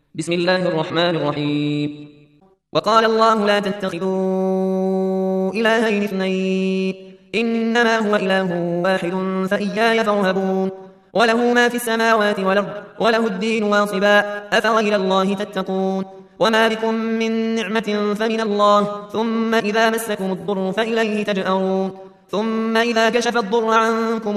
بسم الله الرحمن الرحيم. وقال الله لا تتخذوا إلهين اثنين إنما هو إله واحد فإياي فارهبون. وله ما في السماوات والأرض وله الدين واصبا أفغير الله تتقون. وما بكم من نعمة فمن الله ثم إذا مسكم الضر فإليه تجأرون. ثم إذا كشف الضر عنكم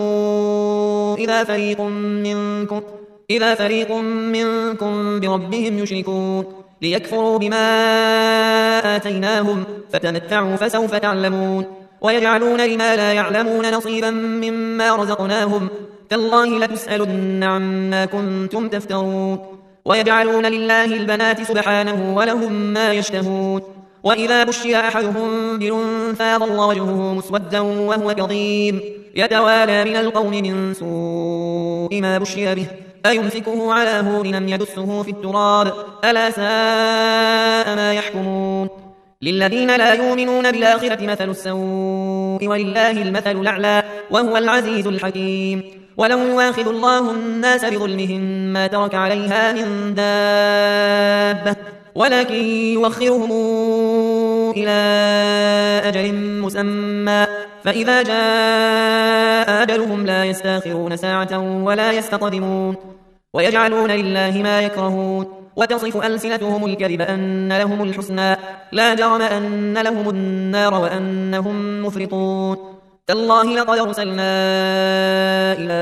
إذا فريق منكم بربهم يشركون ليكفروا بما آتيناهم فتمتعوا فسوف تعلمون. ويجعلون لما لا يعلمون نصيبا مما رزقناهم تالله لتسألن عما كنتم تفترون. ويجعلون لله البنات سبحانه ولهم ما يشتهون. وإذا بشر أحدهم بالأنثى ظل وجهه مسودا وهو كظيم يتوالى من القوم من سوء ما بشر به أيمسكه على هون لم يدسه في التراب ألا ساء ما يحكمون. للذين لا يؤمنون بالآخرة مثل السوء ولله المثل الأعلى وهو العزيز الحكيم. ولو يواخذ الله الناس بظلمهم ما ترك عليها من دابة ولكن يوخرهم إلى أجل مسمى فإذا جاء أجلهم لا يستاخرون ساعة ولا يستقدمون. ويجعلون لله ما يكرهون وتصف ألسنتهم الكذب أن لهم الحسنى لا جرم أن لهم النار وأنهم مفرطون. تالله لقد أرسلنا إلى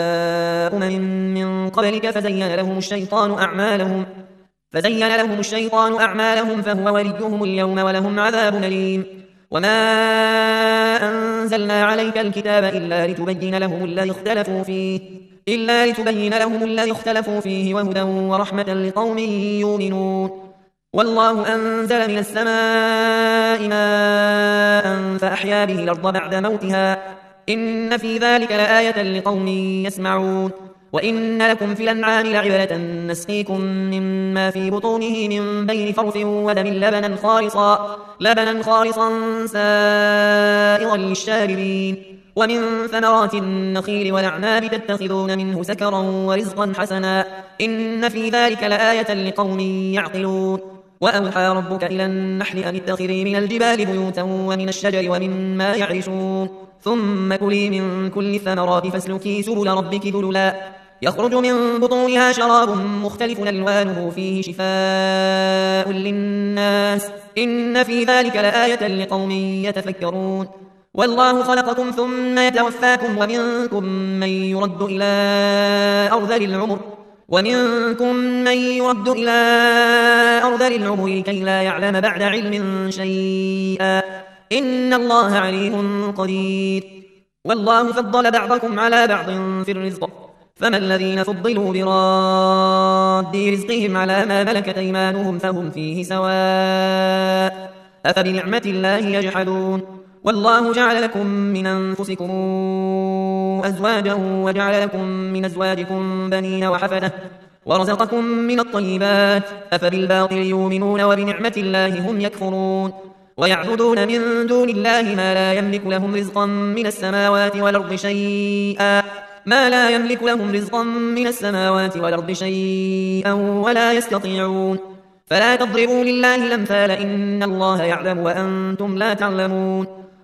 من قبلك فزين لهم الشيطان أعمالهم فهو وليهم اليوم ولهم عذاب أليم. وما أنزلنا عليك الكتاب إلا لتبين لهم الذي اختلفوا فيه وهدى ورحمة لقوم يؤمنون. والله أنزل من السماء ماء فأحيا به الأرض بعد موتها إن في ذلك لآية لقوم يسمعون. وإن لكم في الأنعام لعبرة نسقيكم مما في بطونه من بين فرث ودم لبنا خالصا سائغا للشاربين. ومن ثمرات النخيل والأعناب تتخذون منه سكرا ورزقا حسنا إن في ذلك لآية لقوم يعقلون. وأوحى ربك إلى النحل أن اتخذي من الجبال بيوتا ومن الشجر ومما يعرشون ثم كلي من كل الثمرات فاسلكي سبل ربك ذللا يخرج من بطونها شراب مختلف ألوانه فيه شفاء للناس إن في ذلك لآية لقوم يتفكرون. والله خلقكم ثم يتوفاكم ومنكم من يرد إلى أرذل العمر كي لا يعلم بعد علم شيئا إن الله عليم قدير. والله فضل بعضكم على بعض في الرزق فما الذين فضلوا براد رزقهم على ما ملكت أيمانهم فهم فيه سواء أفبنعمة الله يجحدون. والله جعل لكم من أنفسكم أزواجا وجعل لكم من أزواجكم بنين وحفدة ورزقكم من الطيبات أفبالباطل يؤمنون وبنعمة الله هم يكفرون. ويعبدون من دون الله ما لا يملك لهم رزقا من السماوات والأرض شيئا ولا يستطيعون. فلا تضربوا لله الأمثال إن الله يعلم وأنتم لا تعلمون.